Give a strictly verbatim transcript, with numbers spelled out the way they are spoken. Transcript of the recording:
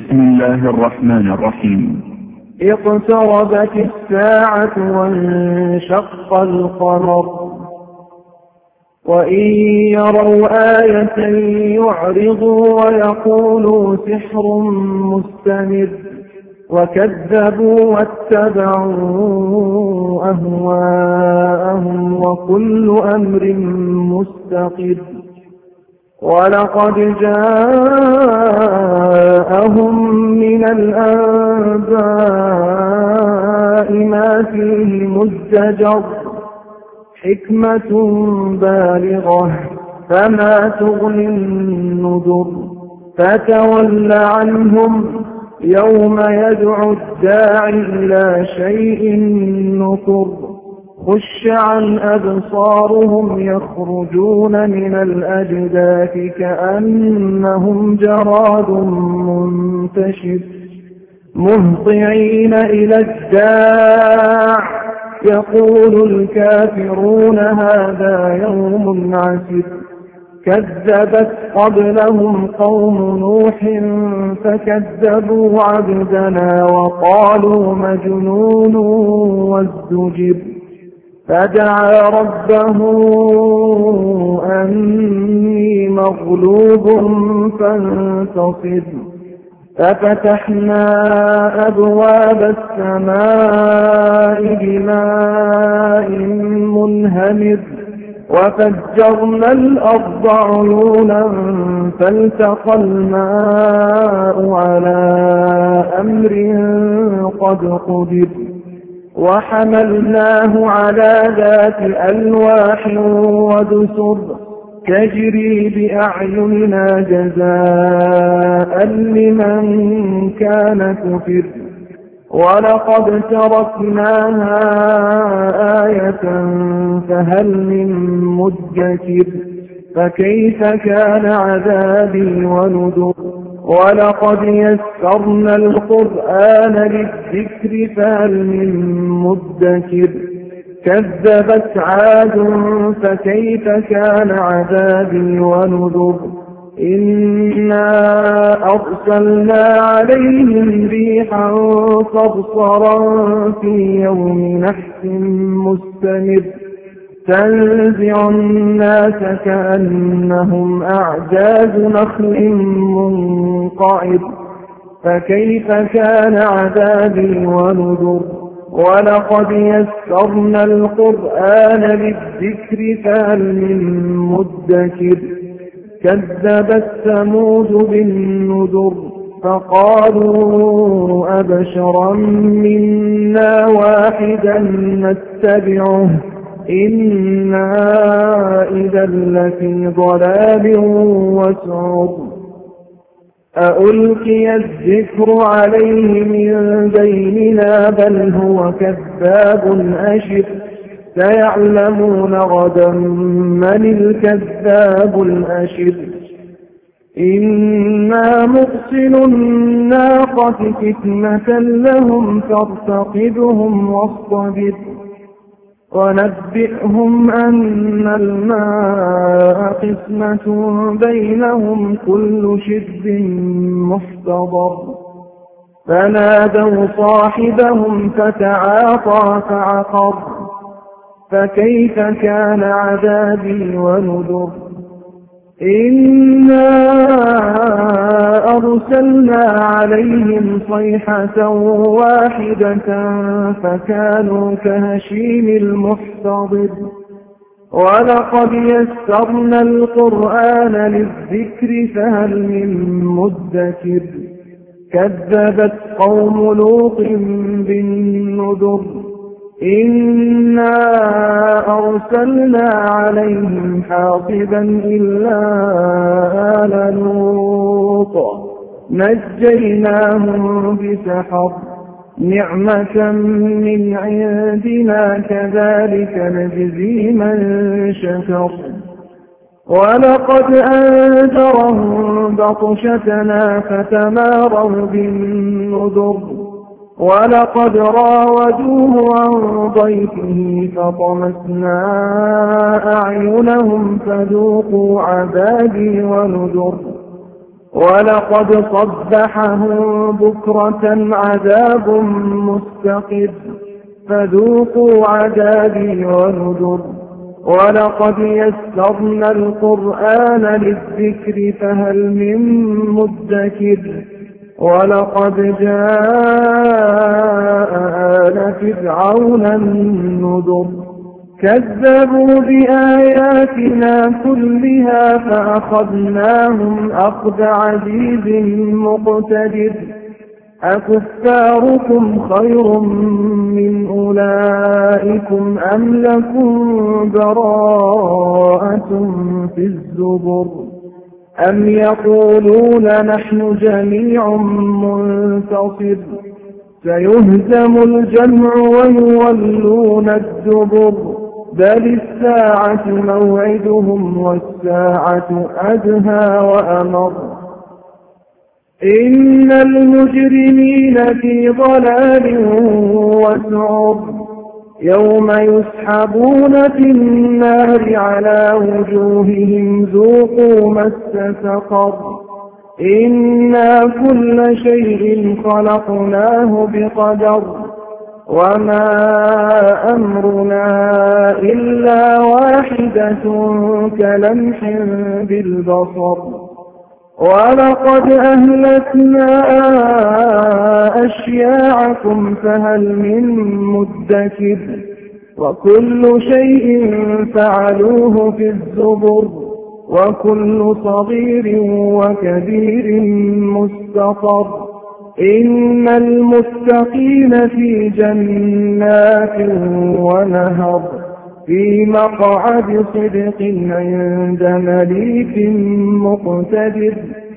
بسم الله الرحمن الرحيم. اقتربت الساعة وانشق القمر وإن يروا آية يعرضوا ويقولوا سحر مستمر وكذبوا واتبعوا أهواءهم وكل أمر مستقر ولقد جاءهم من الأنباء ما فيه مزدجر حكمة بالغة فما تغني النذر فتول عنهم يوم يدعو الداعي إلى شيء نكر خش عن أبصارهم يخرجون من الأجداث كأنهم جراد منتشر مهطعين إلى الداع يقول الكافرون هذا يوم عسر كذبت قبلهم قوم نوح فكذبوا عبدنا وقالوا مجنون وازدجر فدعا ربه أني مغلوب فانتصر ففتحنا أبواب السماء بماء منهمر وفجرنا الأرض عيونا فالتقى الماء على أمر قد قدر وحملناه على ذات ألواح ودسر تجري بأعيننا جزاء لمن كان كفر ولقد تركناها آية فهل من مدكر فكيف كان عذابي ونذر ولقد يسرنا القرآن للذكر فهل من مدكر كذبت عاد فكيف كان عذابي ونذر إنا أرسلنا عليهم ريحا صرصرا في يوم نحس مستمر تنزع الناس كأنهم أعجاز نخل منقعر فكيف كان عذابي ونذر ولقد يسرنا القرآن للذكر فهل من مدكر كذبت ثمود بالنذر فقالوا أبشرا منا واحدا نتبعه إنا إذا لفي ضلال وسعر أألقي الذكر عليه من بيننا بل هو كذاب أشر سيعلمون غدا من الكذاب الأشر إنا مرسل الناقة فتنة لهم فارتقبهم واصطبر ونبئهم أن الماء قسمة بينهم كل شرب محتضر فنادوا صاحبهم فتعاطى فعقر فكيف كان عذابي ونذر إنا أرسلنا عليهم صيحة واحدة فكانوا كهشيم المحتضر ولقد يسرنا القرآن للذكر فهل من مدكر كذبت قوم لوط بالنذر إنا أرسلنا عليهم حاصبا إلا آل لوط نجيناهم بسحر نعمة من عندنا كذلك نجزي من شكر ولقد أنذرهم بطشتنا فتماروا بالنذر ولقد راودوه عن ضيفه فطمسنا أعينهم فذوقوا عذابي ونذر ولقد صبحهم بكرة عذاب مستقر فذوقوا عذابي ونذر ولقد يسرنا القرآن للذكر فهل من مدكر ولقد جاء آل فرعون النذر كذبوا بآياتنا كلها فأخذناهم أخذ عزيز مقتدر أكفاركم خير من أولئكم أم لكم براءة في الزبر أم يقولون نحن جميع منتصر سيهزم الجمع ويولون الدبر بل الساعة موعدهم والساعة أدهى وأمر إن المجرمين في ضلال وسعر يوم يسحبون في النار على وجوههم ذوقوا مس سقر إنا كل شيء خلقناه بقدر وما أمرنا إلا واحدة كلمح بالبصر ولقد أهلكنا أشياعكم فهل من مدكر وكل شيء فعلوه في الزبر وكل صغير وكبير مستقر إن المتقين في جنات ونهر في مقعد صدق عند مليك مقتدر